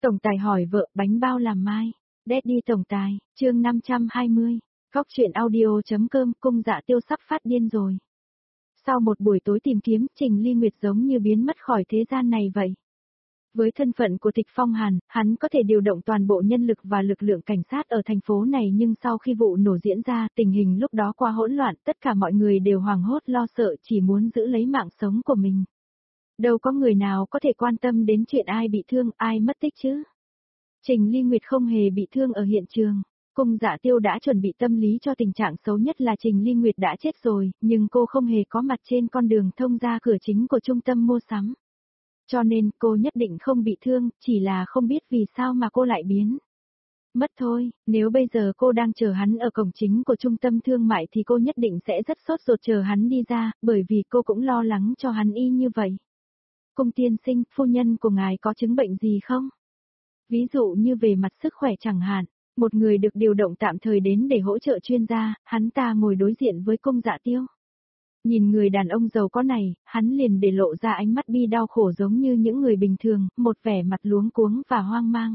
Tổng tài hỏi vợ bánh bao làm mai. Daddy tổng tài, chương 520. Góc truyện audio.com Cung Dạ Tiêu sắp phát điên rồi. Sau một buổi tối tìm kiếm, Trình Ly Nguyệt giống như biến mất khỏi thế gian này vậy. Với thân phận của Tịch Phong Hàn, hắn có thể điều động toàn bộ nhân lực và lực lượng cảnh sát ở thành phố này, nhưng sau khi vụ nổ diễn ra, tình hình lúc đó quá hỗn loạn, tất cả mọi người đều hoảng hốt lo sợ, chỉ muốn giữ lấy mạng sống của mình. Đâu có người nào có thể quan tâm đến chuyện ai bị thương, ai mất tích chứ. Trình Ly Nguyệt không hề bị thương ở hiện trường. Cung Dạ Tiêu đã chuẩn bị tâm lý cho tình trạng xấu nhất là Trình Ly Nguyệt đã chết rồi, nhưng cô không hề có mặt trên con đường thông ra cửa chính của trung tâm mua sắm. Cho nên cô nhất định không bị thương, chỉ là không biết vì sao mà cô lại biến mất thôi. Nếu bây giờ cô đang chờ hắn ở cổng chính của trung tâm thương mại thì cô nhất định sẽ rất sốt ruột chờ hắn đi ra, bởi vì cô cũng lo lắng cho hắn y như vậy. Cung tiên sinh, phu nhân của ngài có chứng bệnh gì không? Ví dụ như về mặt sức khỏe chẳng hạn. Một người được điều động tạm thời đến để hỗ trợ chuyên gia, hắn ta ngồi đối diện với Cung Dạ Tiêu. Nhìn người đàn ông giàu có này, hắn liền để lộ ra ánh mắt bi đau khổ giống như những người bình thường, một vẻ mặt luống cuống và hoang mang.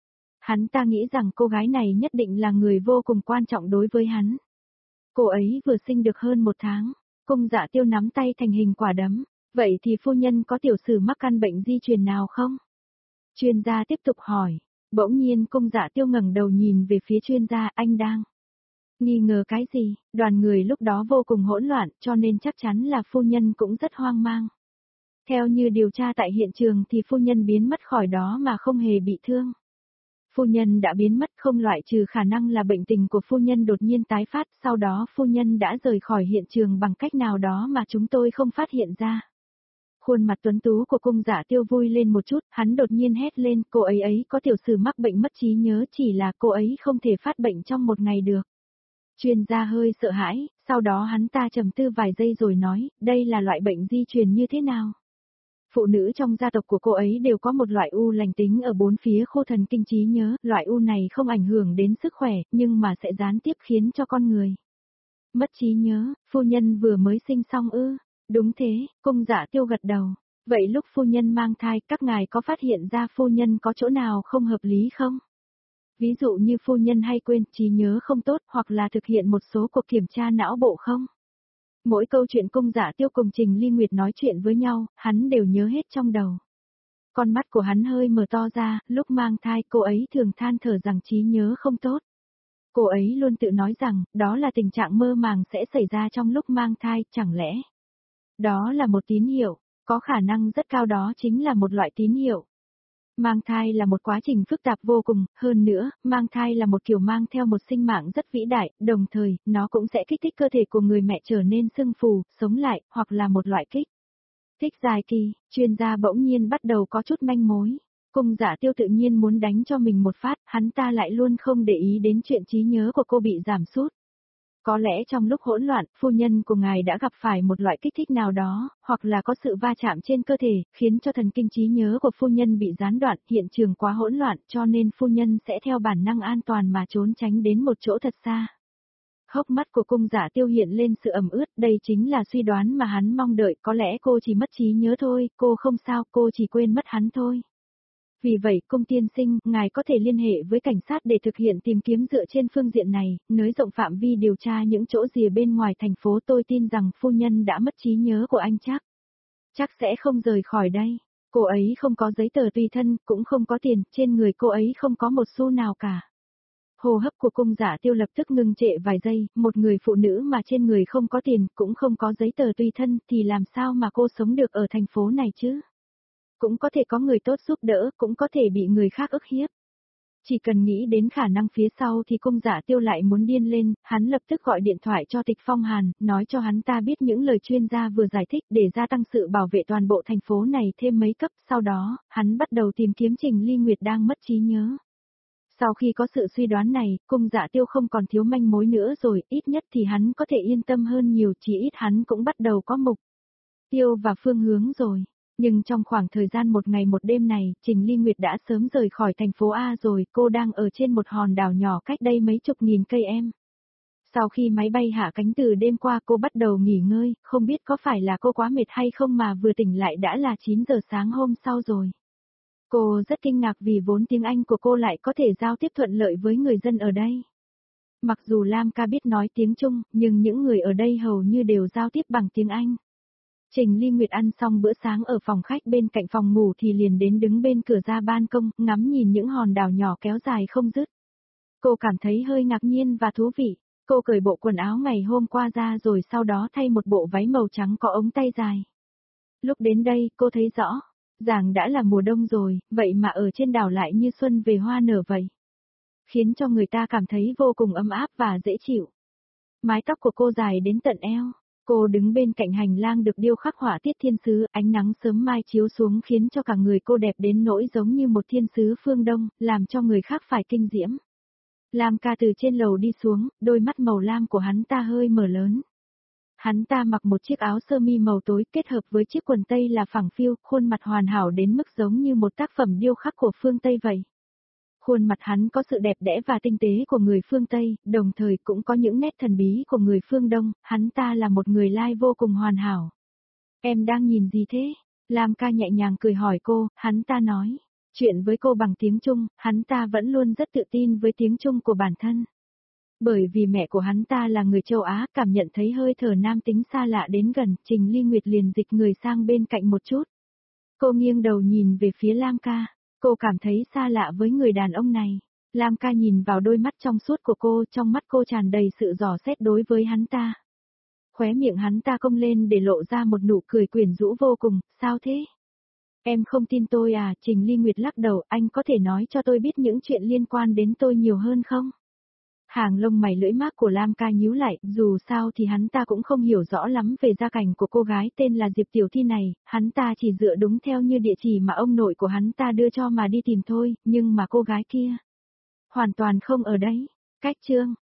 Hắn ta nghĩ rằng cô gái này nhất định là người vô cùng quan trọng đối với hắn. Cô ấy vừa sinh được hơn 1 tháng, Cung Dạ Tiêu nắm tay thành hình quả đấm. Vậy thì phu nhân có tiểu sử mắc căn bệnh di truyền nào không? Chuyên gia tiếp tục hỏi. Bỗng nhiên Cung Dạ Tiêu ngẩng đầu nhìn về phía chuyên gia, anh đang nghi ngờ cái gì? Đoàn người lúc đó vô cùng hỗn loạn, cho nên chắc chắn là phu nhân cũng rất hoang mang. Theo như điều tra tại hiện trường thì phu nhân biến mất khỏi đó mà không hề bị thương. Phu nhân đã biến mất, không loại trừ khả năng là bệnh tình của phu nhân đột nhiên tái phát, sau đó phu nhân đã rời khỏi hiện trường bằng cách nào đó mà chúng tôi không phát hiện ra. Khuôn mặt tuấn tú của Cung Dạ Tiêu vui lên một chút, hắn đột nhiên hét lên, cô ấy có tiểu sử mắc bệnh mất trí nhớ, chỉ là cô ấy không thể phát bệnh trong 1 ngày được. Chuyên gia hơi sợ hãi, sau đó hắn ta trầm tư vài giây rồi nói, đây là loại bệnh di truyền như thế nào? Phụ nữ trong gia tộc của cô ấy đều có một loại u lành tính ở 4 phía khu thần kinh trí nhớ, loại u này không ảnh hưởng đến sức khỏe, nhưng mà sẽ gián tiếp khiến cho con người mất trí nhớ. Phu nhân vừa mới sinh xong ư? Đúng thế, Cung Dạ Tiêu gật đầu. Vậy lúc phu nhân mang thai, các ngài có phát hiện ra phu nhân có chỗ nào không hợp lý không? Ví dụ như phu nhân hay quên, trí nhớ không tốt, hoặc là thực hiện một số cuộc kiểm tra não bộ không? Mỗi câu chuyện Cung Dạ Tiêu cùng Trình Ly Nguyệt nói chuyện với nhau, hắn đều nhớ hết trong đầu. Con mắt của hắn hơi mở to ra, lúc mang thai cô ấy thường than thở rằng trí nhớ không tốt. Cô ấy luôn tự nói rằng, đó là tình trạng mơ màng sẽ xảy ra trong lúc mang thai, chẳng lẽ đó là một tín hiệu? Có khả năng rất cao đó chính là một loại tín hiệu. Mang thai là một quá trình phức tạp vô cùng, hơn nữa, mang thai là một kiểu mang theo một sinh mạng rất vĩ đại, đồng thời, nó cũng sẽ kích thích cơ thể của người mẹ trở nên sưng phù, sống lại, hoặc là một loại kích thích dài kỳ. Chuyên gia bỗng nhiên bắt đầu có chút manh mối. Cung Dạ Tiêu tự nhiên muốn đánh cho mình một phát, hắn ta lại luôn không để ý đến chuyện trí nhớ của cô bị giảm sút. Có lẽ trong lúc hỗn loạn, phu nhân của ngài đã gặp phải một loại kích thích nào đó, hoặc là có sự va chạm trên cơ thể, khiến cho thần kinh trí nhớ của phu nhân bị gián đoạn, hiện trường quá hỗn loạn, cho nên phu nhân sẽ theo bản năng an toàn mà trốn tránh đến một chỗ thật xa. Hốc mắt của Cung Dạ Tiêu hiện lên sự ẩm ướt, đây chính là suy đoán mà hắn mong đợi, có lẽ cô chỉ mất trí nhớ thôi, cô không sao, cô chỉ quên mất hắn thôi. Vì vậy, Cung tiên sinh, ngài có thể liên hệ với cảnh sát để thực hiện tìm kiếm dựa trên phương diện này, nới rộng phạm vi điều tra những chỗ rìa bên ngoài thành phố. Tôi tin rằng phu nhân đã mất trí nhớ của anh chắc sẽ không rời khỏi đây. Cô ấy không có giấy tờ tùy thân, cũng không có tiền, trên người cô ấy không có một xu nào cả. Hô hấp của Cung Dạ Tiêu lập tức ngưng trệ vài giây, một người phụ nữ mà trên người không có tiền, cũng không có giấy tờ tùy thân, thì làm sao mà cô sống được ở thành phố này chứ? Cũng có thể có người tốt giúp đỡ, cũng có thể bị người khác ức hiếp. Chỉ cần nghĩ đến khả năng phía sau thì Cung Dạ Tiêu lại muốn điên lên, hắn lập tức gọi điện thoại cho Tịch Phong Hàn, nói cho hắn ta biết những lời chuyên gia vừa giải thích để gia tăng sự bảo vệ toàn bộ thành phố này thêm mấy cấp. Sau đó, hắn bắt đầu tìm kiếm Trình Ly Nguyệt đang mất trí nhớ. Sau khi có sự suy đoán này, Cung Dạ Tiêu không còn thiếu manh mối nữa rồi, ít nhất thì hắn có thể yên tâm hơn nhiều, chỉ ít hắn cũng bắt đầu có mục tiêu và phương hướng rồi. Nhưng trong khoảng thời gian 1 ngày 1 đêm này, Trình Ly Nguyệt đã sớm rời khỏi thành phố A rồi, cô đang ở trên một hòn đảo nhỏ cách đây mấy chục nghìn cây em. Sau khi máy bay hạ cánh từ đêm qua cô bắt đầu nghỉ ngơi, không biết có phải là cô quá mệt hay không mà vừa tỉnh lại đã là 9 giờ sáng hôm sau rồi. Cô rất kinh ngạc vì vốn tiếng Anh của cô lại có thể giao tiếp thuận lợi với người dân ở đây. Mặc dù Lam ca biết nói tiếng Trung, nhưng những người ở đây hầu như đều giao tiếp bằng tiếng Anh. Trình Ly Nguyệt ăn xong bữa sáng ở phòng khách bên cạnh phòng ngủ thì liền đến đứng bên cửa ra ban công, ngắm nhìn những hòn đảo nhỏ kéo dài không dứt. Cô cảm thấy hơi ngạc nhiên và thú vị. Cô cởi bộ quần áo ngày hôm qua ra rồi sau đó thay một bộ váy màu trắng có ống tay dài. Lúc đến đây, cô thấy rõ, rằng đã là mùa đông rồi, vậy mà ở trên đảo lại như xuân về hoa nở vậy. Khiến cho người ta cảm thấy vô cùng ấm áp và dễ chịu. Mái tóc của cô dài đến tận eo. Cô đứng bên cạnh hành lang được điêu khắc họa tiết thiên sứ, ánh nắng sớm mai chiếu xuống khiến cho cả người cô đẹp đến nỗi giống như một thiên sứ phương Đông, làm cho người khác phải kinh diễm. Lam ca từ trên lầu đi xuống, đôi mắt màu lam của hắn ta hơi mở lớn. Hắn ta mặc một chiếc áo sơ mi màu tối kết hợp với chiếc quần tây là phẳng phiu, khuôn mặt hoàn hảo đến mức giống như một tác phẩm điêu khắc của phương Tây vậy. Khuôn mặt hắn có sự đẹp đẽ và tinh tế của người phương Tây, đồng thời cũng có những nét thần bí của người phương Đông, hắn ta là một người lai vô cùng hoàn hảo. Em đang nhìn gì thế? Lam ca nhẹ nhàng cười hỏi cô, hắn ta nói. Chuyện với cô bằng tiếng Trung, hắn ta vẫn luôn rất tự tin với tiếng Trung của bản thân. Bởi vì mẹ của hắn ta là người châu Á, cảm nhận thấy hơi thở nam tính xa lạ đến gần, Trình Ly Nguyệt liền dịch người sang bên cạnh một chút. Cô nghiêng đầu nhìn về phía Lam ca, cô cảm thấy xa lạ với người đàn ông này. Lam ca nhìn vào đôi mắt trong suốt của cô, trong mắt cô tràn đầy sự dò xét đối với hắn ta. Khóe miệng hắn ta cong lên để lộ ra một nụ cười quyến rũ vô cùng, sao thế? Em không tin tôi à? Trình Ly Nguyệt lắc đầu, anh có thể nói cho tôi biết những chuyện liên quan đến tôi nhiều hơn không? Hàng lông mày lưỡi mác của Lam ca nhíu lại, dù sao thì hắn ta cũng không hiểu rõ lắm về gia cảnh của cô gái tên là Diệp Tiểu Thi này, hắn ta chỉ dựa đúng theo như địa chỉ mà ông nội của hắn ta đưa cho mà đi tìm thôi, nhưng mà cô gái kia hoàn toàn không ở đấy. Cách chương